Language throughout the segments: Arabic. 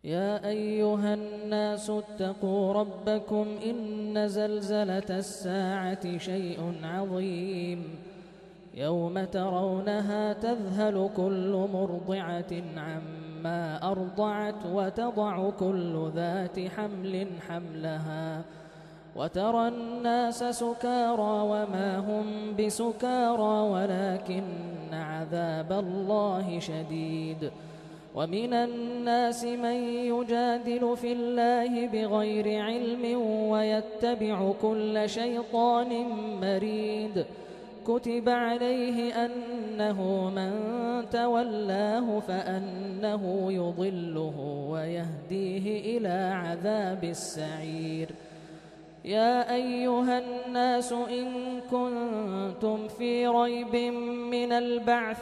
يا أيها الناس اتقوا ربكم إن زلزلة الساعة شيء عظيم يوم ترونها تذهل كل مرضعة عما أرضعت وتضع كل ذات حمل حملها وترى الناس سكارى وما هم بسكارى ولكن عذاب الله شديد ومن الناس من يجادل في الله بغير علم ويتبع كل شيطان مريد كتب عليه أنه من تولاه فأنه يضله ويهديه إلى عذاب السعير يا أيها الناس إن كنتم في ريب من البعث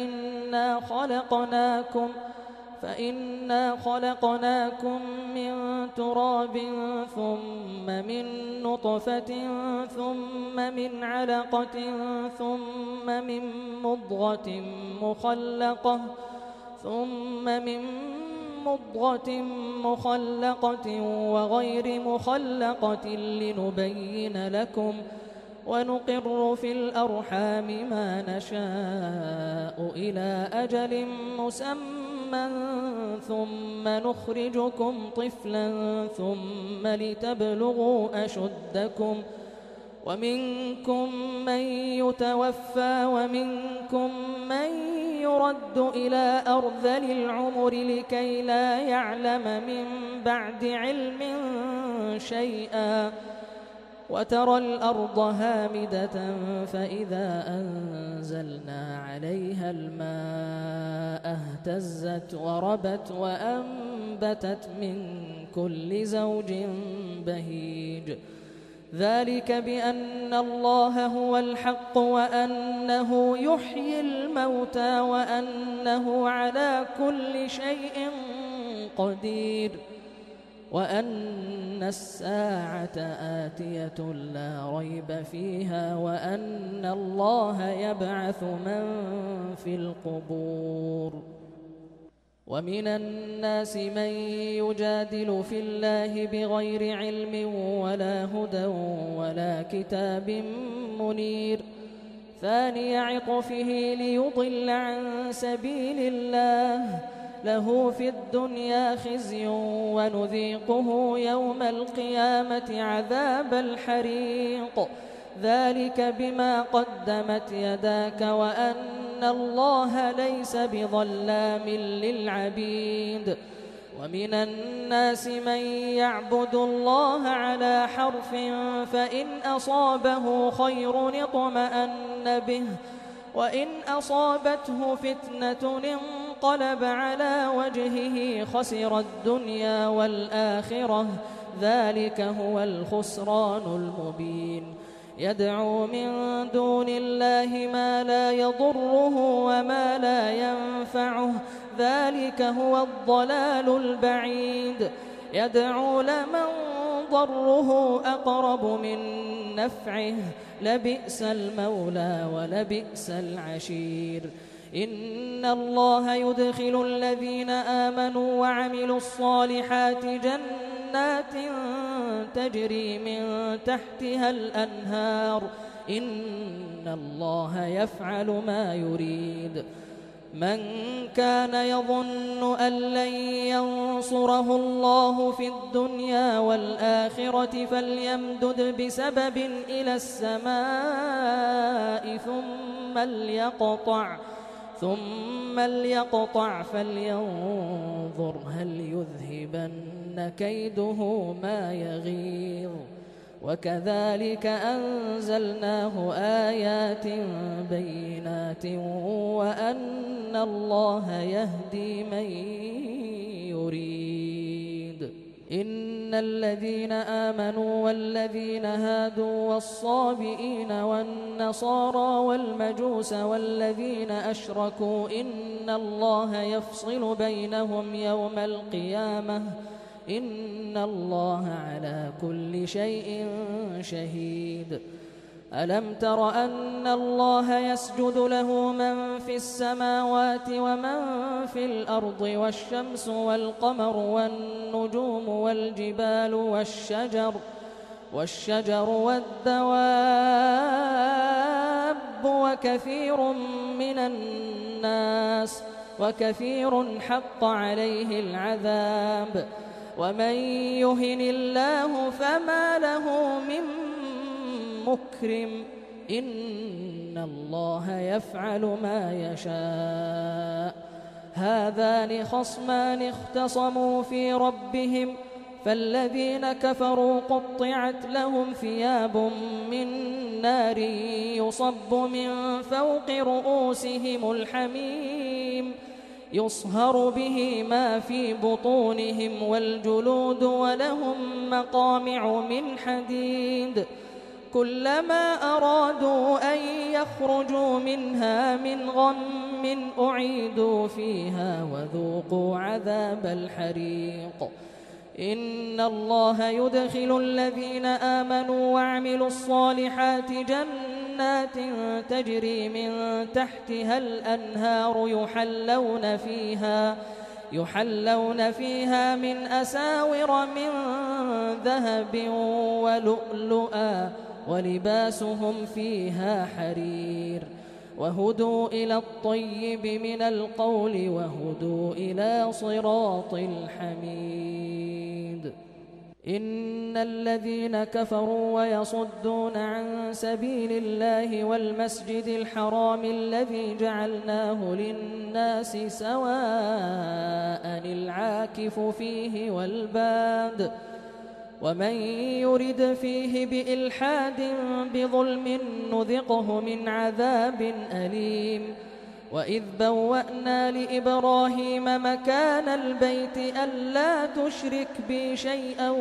فإنا خلقناكم من تراب ثم من نطفة ثم من علقة ثم من مضغة مخلقة وغير مخلقة لنبين لكم ونقر في الأرحام ما نشاء إلى أجل مسمى ثم نخرجكم طفلا ثم لتبلغوا أشدكم ومنكم من يتوفى ومنكم من يرد إلى أرذل العمر لكي لا يعلم من بعد علم شيئا وترى الأرض هامدة فإذا أنزلنا عليها الماء اهتزت وربت وأنبتت من كل زوج بهيج ذلك بأن الله هو الحق وأنه يحيي الموتى وأنه على كل شيء قدير وأن الساعة آتية لا ريب فيها وأن الله يبعث من في القبور ومن الناس من يجادل في الله بغير علم ولا هدى ولا كتاب منير ثاني عطفه ليضل عن سبيل الله له في الدنيا خزي ونذيقه يوم القيامة عذاب الحريق ذلك بما قدمت يداك وأن الله ليس بظلام للعبيد ومن الناس من يعبد الله على حرف فإن أصابه خير اطمأن به وإن أصابته فتنة انقلب على وجهه خسر الدنيا والآخرة ذلك هو الخسران المبين يدعو من دون الله ما لا يضره وما لا ينفعه ذلك هو الضلال البعيد يدعو لمن ضره أقرب من نفعه لبئس المولى ولبئس العشير إن الله يدخل الذين آمنوا وعملوا الصالحات جنات تجري من تحتها الأنهار إن الله يفعل ما يريد من كان يظن أن لن ينصره الله في الدنيا والآخرة فليمدد بسبب إلى السماء ثم ليقطع فلينظر هل يذهبن كيده ما يغيظ وكذلك أنزلناه آيات بينات وأن الله يهدي من يريد إن الذين آمنوا والذين هادوا والصابئين والنصارى والمجوس والذين أشركوا إن الله يفصل بينهم يوم القيامة إن الله على كل شيء شهيد ألم تر أن الله يسجد له من في السماوات ومن في الأرض والشمس والقمر والنجوم والجبال والشجر والدواب وكثير حق عليه العذاب ومن يهن الله فما له من مكرم إن الله يفعل ما يشاء هذان خصمان اختصموا في ربهم فالذين كفروا قطعت لهم ثياب من نار يصب من فوق رؤوسهم الحميم يصهر به ما في بطونهم والجلود ولهم مقامع من حديد كلما أرادوا أن يخرجوا منها من غم أعيدوا فيها وذوقوا عذاب الحريق إن الله يدخل الذين آمنوا وعملوا الصالحات جنات تجري من تحتها الأنهار يحلون فيها من أساور من ذهب ولؤلؤا ولباسهم فيها حرير وهدوا إلى الطيب من القول وهدوا إلى صراط الحميد إن الذين كفروا ويصدون عن سبيل الله والمسجد الحرام الذي جعلناه للناس سواء العاكف فيه والباد ومن يرد فيه بإلحاد بظلم نذقه من عذاب أليم وإذ بوأنا لإبراهيم مكان البيت ألا تشرك بي شيئا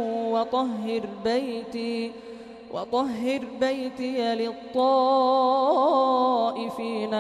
وطهر بيتي للطائفين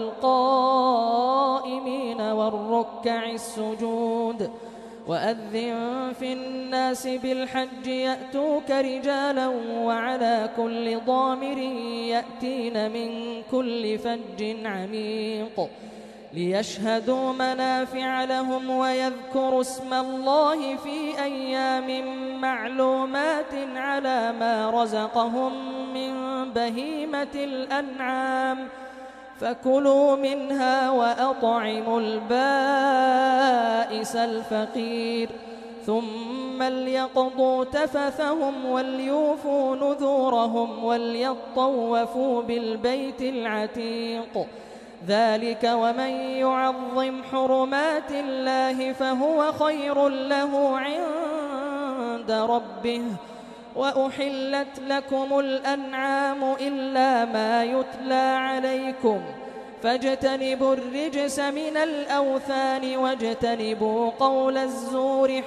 والقائمين والركع السجود وأذن في الناس بالحج يأتوك رجالا وعلى كل ضامر يأتين من كل فج عميق ليشهدوا منافع لهم ويذكروا اسم الله في أيام معلومات على ما رزقهم من بهيمة الأنعام فكلوا منها وأطعموا البائس الفقير ثم ليقضوا تفثهم وليوفوا نذورهم وليطوفوا بالبيت العتيق ذلك ومن يعظم حرمات الله فهو خير له عند ربه وأحلت لكم الأنعام إلا ما يتلى عليكم فاجتنبوا الرجس من الأوثان واجتنبوا قول الزور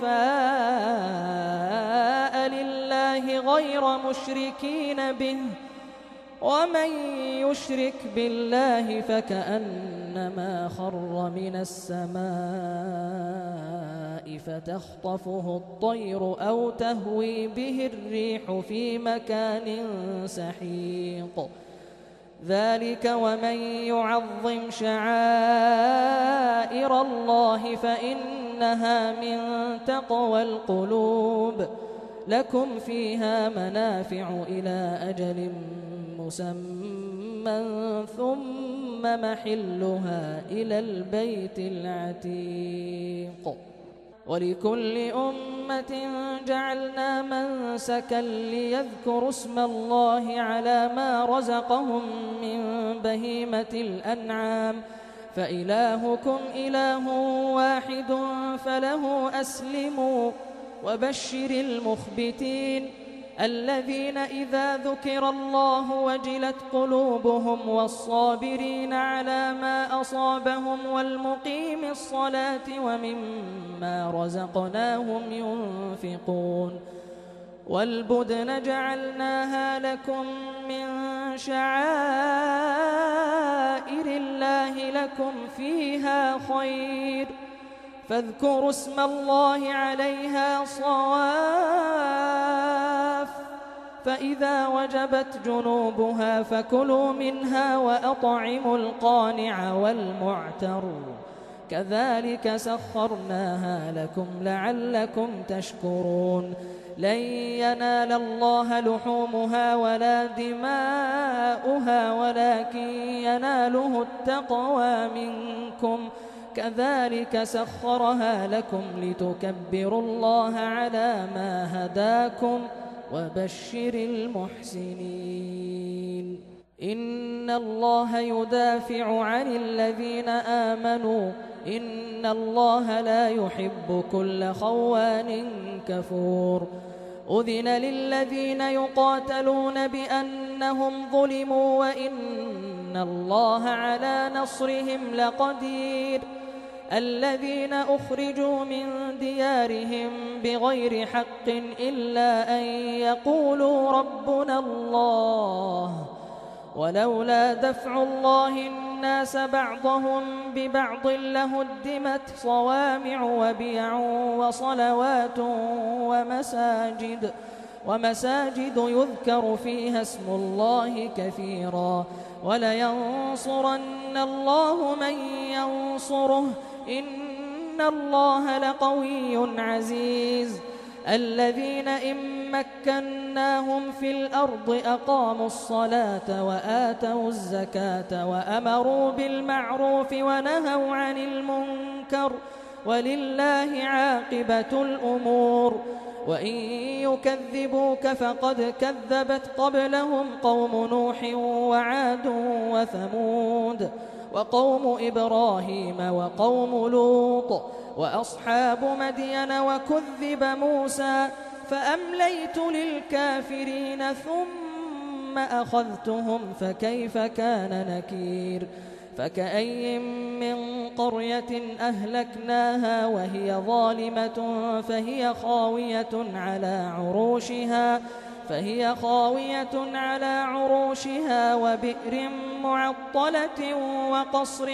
حنفاء لله غير مشركين به ومن يشرك بالله فكأنما خر من السماء فتخطفه الطير أو تهوي به الريح في مكان سحيق ذلك ومن يعظم شعائر الله فإنها من تقوى القلوب لكم فيها منافع إلى أجل مسمى ثم محلها إلى البيت العتيق ولكل أمة جعلنا منسكا ليذكروا اسم الله على ما رزقهم من بهيمة الأنعام فإلهكم إله واحد فله أسلموا وبشر المخبتين الذين إذا ذكر الله وجلت قلوبهم والصابرين على ما أصابهم والمقيم الصلاة ومما رزقناهم ينفقون والبدن جعلناها لكم من شعائر الله لكم فيها خير فاذكروا اسم الله عليها صواف فإذا وجبت جنوبها فكلوا منها وأطعموا القانع والمعتر كذلك سخرناها لكم لعلكم تشكرون لن ينال الله لحومها ولا دماؤها ولكن يناله التقوى منكم كذلك سخرها لكم لتكبروا الله على ما هداكم وبشر المحسنين إن الله يدافع عن الذين آمنوا إن الله لا يحب كل خوان كفور أذن للذين يقاتلون بأنهم ظلموا وإن الله على نصرهم لقدير الذين أخرجوا من ديارهم بغير حق إلا أن يقولوا ربنا الله ولولا دفع الله الناس بعضهم ببعض لهدمت صوامع وبيع وصلوات ومساجد يذكر فيها اسم الله كثيرا ولينصرن الله من ينصره إن الله لقوي عزيز الذين إن مكناهم في الأرض أقاموا الصلاة وآتوا الزكاة وأمروا بالمعروف ونهوا عن المنكر ولله عاقبة الأمور وإن يكذبوك فقد كذبت قبلهم قوم نوح وعاد وثمود وقوم إبراهيم وقوم لوط وأصحاب مدين وكذب موسى فأمليت للكافرين ثم أخذتهم فكيف كان نكير فكأي من قرية أهلكناها وهي ظالمة فهي خاوية على عروشها وبئر معطلة وقصر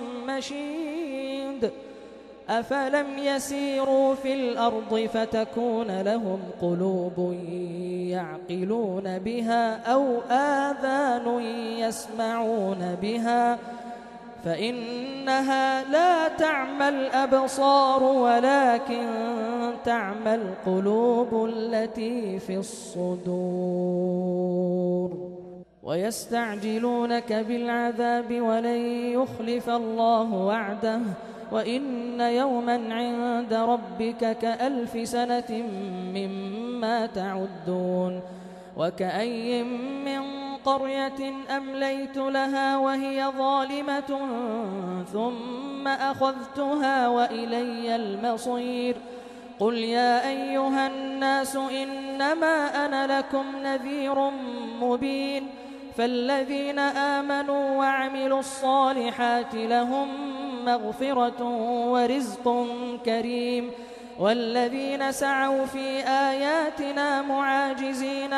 مشيد أفلم يسيروا في الأرض فتكون لهم قلوب يعقلون بها أو آذان يسمعون بها فإنها لا تعمى الأبصار ولكن تعمى القلوب التي في الصدور ويستعجلونك بالعذاب ولن يخلف الله وعده وإن يوما عند ربك كألف سنة مما تعدون وكأي من قرية أمليت لها وهي ظالمة ثم أخذتها وإلي المصير قل يا أيها الناس إنما أنا لكم نذير مبين فالذين آمنوا وعملوا الصالحات لهم مغفرة ورزق كريم والذين سعوا في آياتنا معاجزين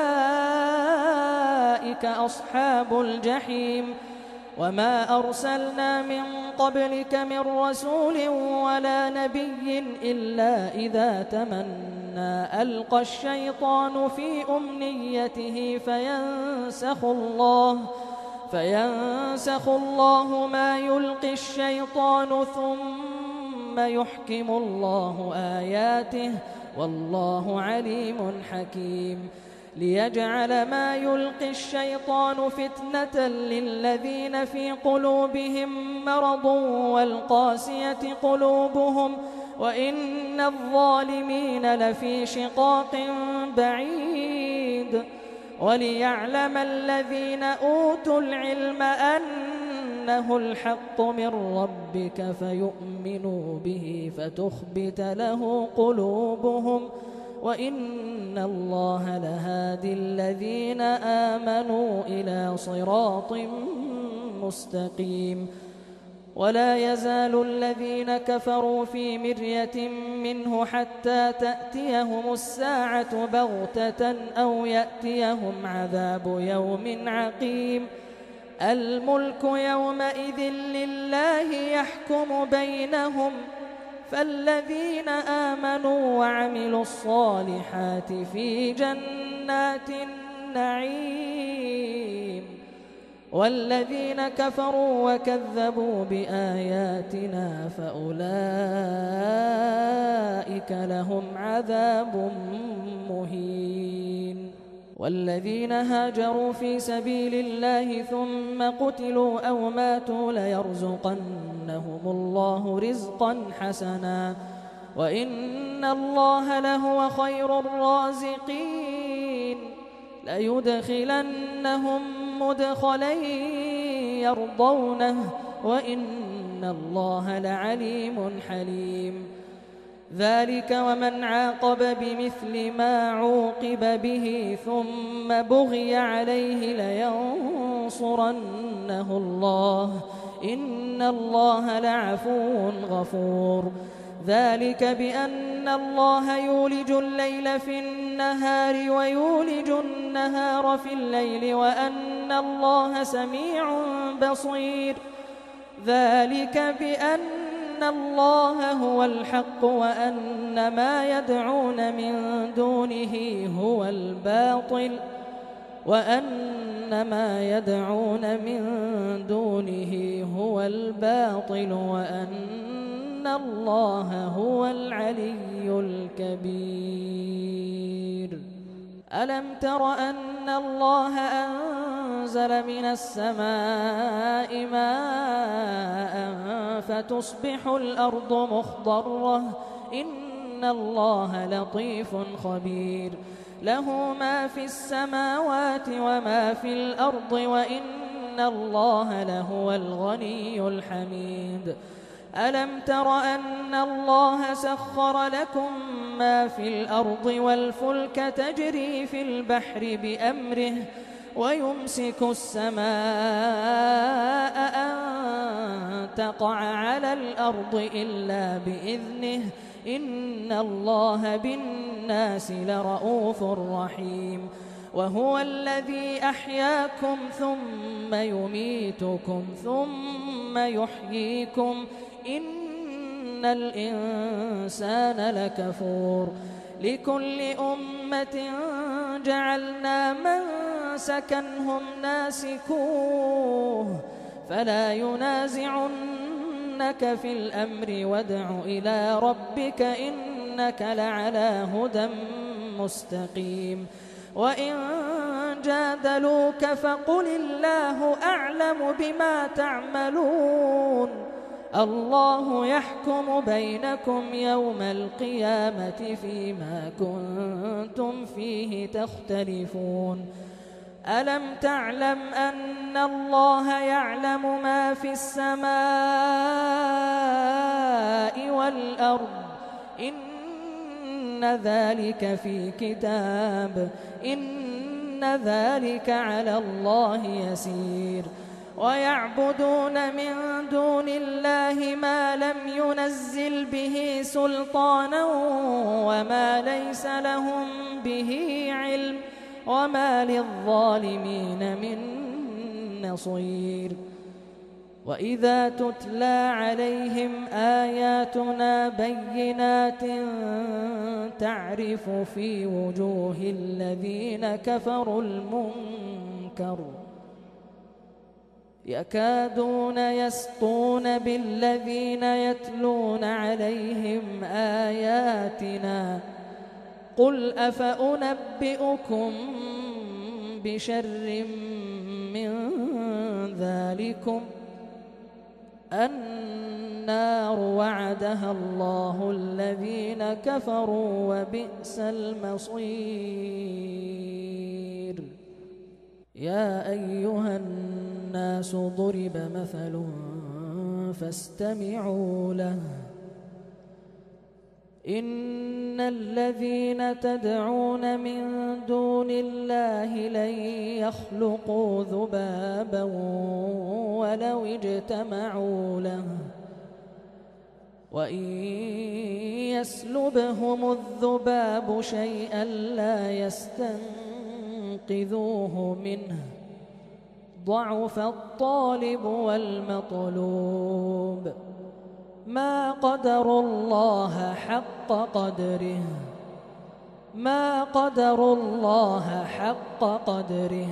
أولئك أصحاب الجحيم وما أرسلنا من قبلك من رسول ولا نبي إلا إذا تمنى ألقى الشيطان في أمنيته فينسخ الله ما يلقي الشيطان ثم يحكم الله آياته والله عليم حكيم ليجعل ما يلقي الشيطان فتنة للذين في قلوبهم مرض والقاسية قلوبهم وإن الظالمين لفي شقاق بعيد وليعلم الذين أوتوا العلم أنه الحق من ربك فيؤمنوا به فتخبت له قلوبهم وإن الله لهادي الذين آمنوا إلى صراط مستقيم ولا يزال الذين كفروا في مرية منه حتى تأتيهم الساعة بغتة أو يأتيهم عذاب يوم عقيم الملك يومئذ لله يحكم بينهم فالذين آمنوا وعملوا الصالحات في جنات النعيم، والذين كفروا وكذبوا بآياتنا فأولئك لهم عذاب مهين. والذين هاجروا في سبيل الله ثم قتلوا أو ماتوا ليرزقنهم الله رزقا حسنا وإن الله لهو خير الرازقين. ليدخلنهم مدخلا يرضونه وإن الله لعليم حليم. ذلك ومن عاقب بمثل ما عوقب به ثم بغي عليه لينصرنه الله إن الله لعفو غفور. ذلك بأن الله يولج الليل في النهار ويولج النهار في الليل وأن الله سميع بصير. ذلك بأن الله هو الحق وأن ما يدعون من دونه هو الباطل وأن وأن الله هو العلي الكبير. ألم تر أن الله أنزل من السماء ماء فتصبح الأرض مخضرة إن الله لطيف خبير. له ما في السماوات وما في الأرض وإن الله لهو الغني الحميد. ألم تر أن الله سخر لكم ما في الأرض والفلك تجري في البحر بأمره ويمسك السماء أن تقع على الأرض إلا بإذنه إن الله بالناس لرؤوف رحيم. وهو الذي أحياكم ثم يميتكم ثم يحييكم إن الإنسان لكفور. لكل أمة جعلنا منسكا هم ناسكوه فلا ينازعنك في الأمر وادع إلى ربك إنك لعلى هدى مستقيم. وإن جادلوك فقل الله أعلم بما تعملون الله يحكم بينكم يوم القيامة فيما كنتم فيه تختلفون. ألم تعلم أن الله يعلم ما في السماء والأرض إن ذلك في كتاب إن ذلك على الله يسير. ويعبدون من دون الله ما لم ينزل به سلطانا وما ليس لهم به علم وما للظالمين من نصير. وإذا تتلى عليهم آياتنا بينات تعرف في وجوه الذين كفروا المنكر يكادون يسطون بالذين يتلون عليهم آياتنا قل أفأنبئكم بشر من ذلكم النار وعدها الله الذين كفروا وبئس المصير. يا أيها الناس ضرب مثل فاستمعوا له إن الذين تدعون من دون الله لن يخلقوا ذبابا ولو اجتمعوا له وإن يسلبهم الذباب شيئا لا يستنقذوه منه ضعف الطالب والمطلوب ما قدروا الله حق قدره ما قدروا الله حق قدره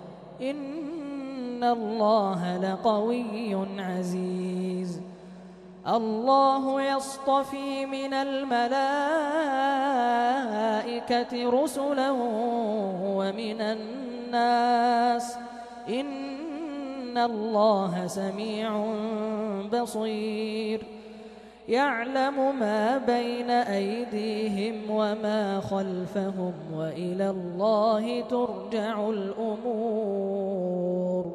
إن الله لقوي عزيز الله يصطفي من الملائكة رسلا ومن الناس إن الله سميع بصير يعلم ما بين أيديهم وما خلفهم وإلى الله ترجع الأمور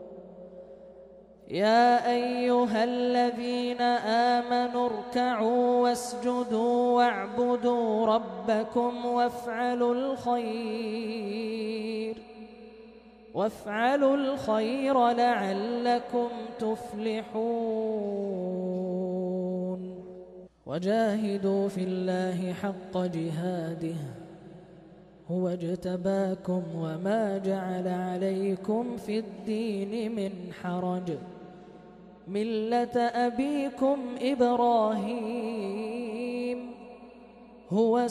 يا أيها الذين آمنوا اركعوا واسجدوا واعبدوا ربكم وافعلوا الخير لعلكم تفلحون وجاهدوا في الله حق جهاده هو اجتباكم وما جعل عليكم في الدين من حرج ملة أبيكم إبراهيم هو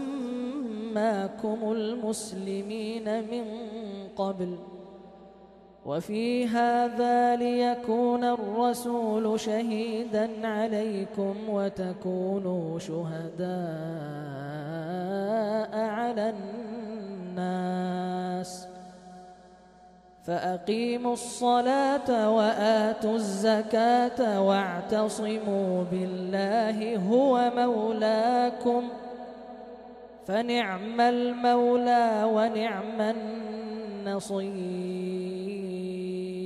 سماكم المسلمين من قبل وفي هذا ليكون الرسول شهيدا عليكم وتكونوا شهداء على الناس فأقيموا الصلاة وآتوا الزكاة واعتصموا بالله هو مولاكم فنعم المولى ونعم النصير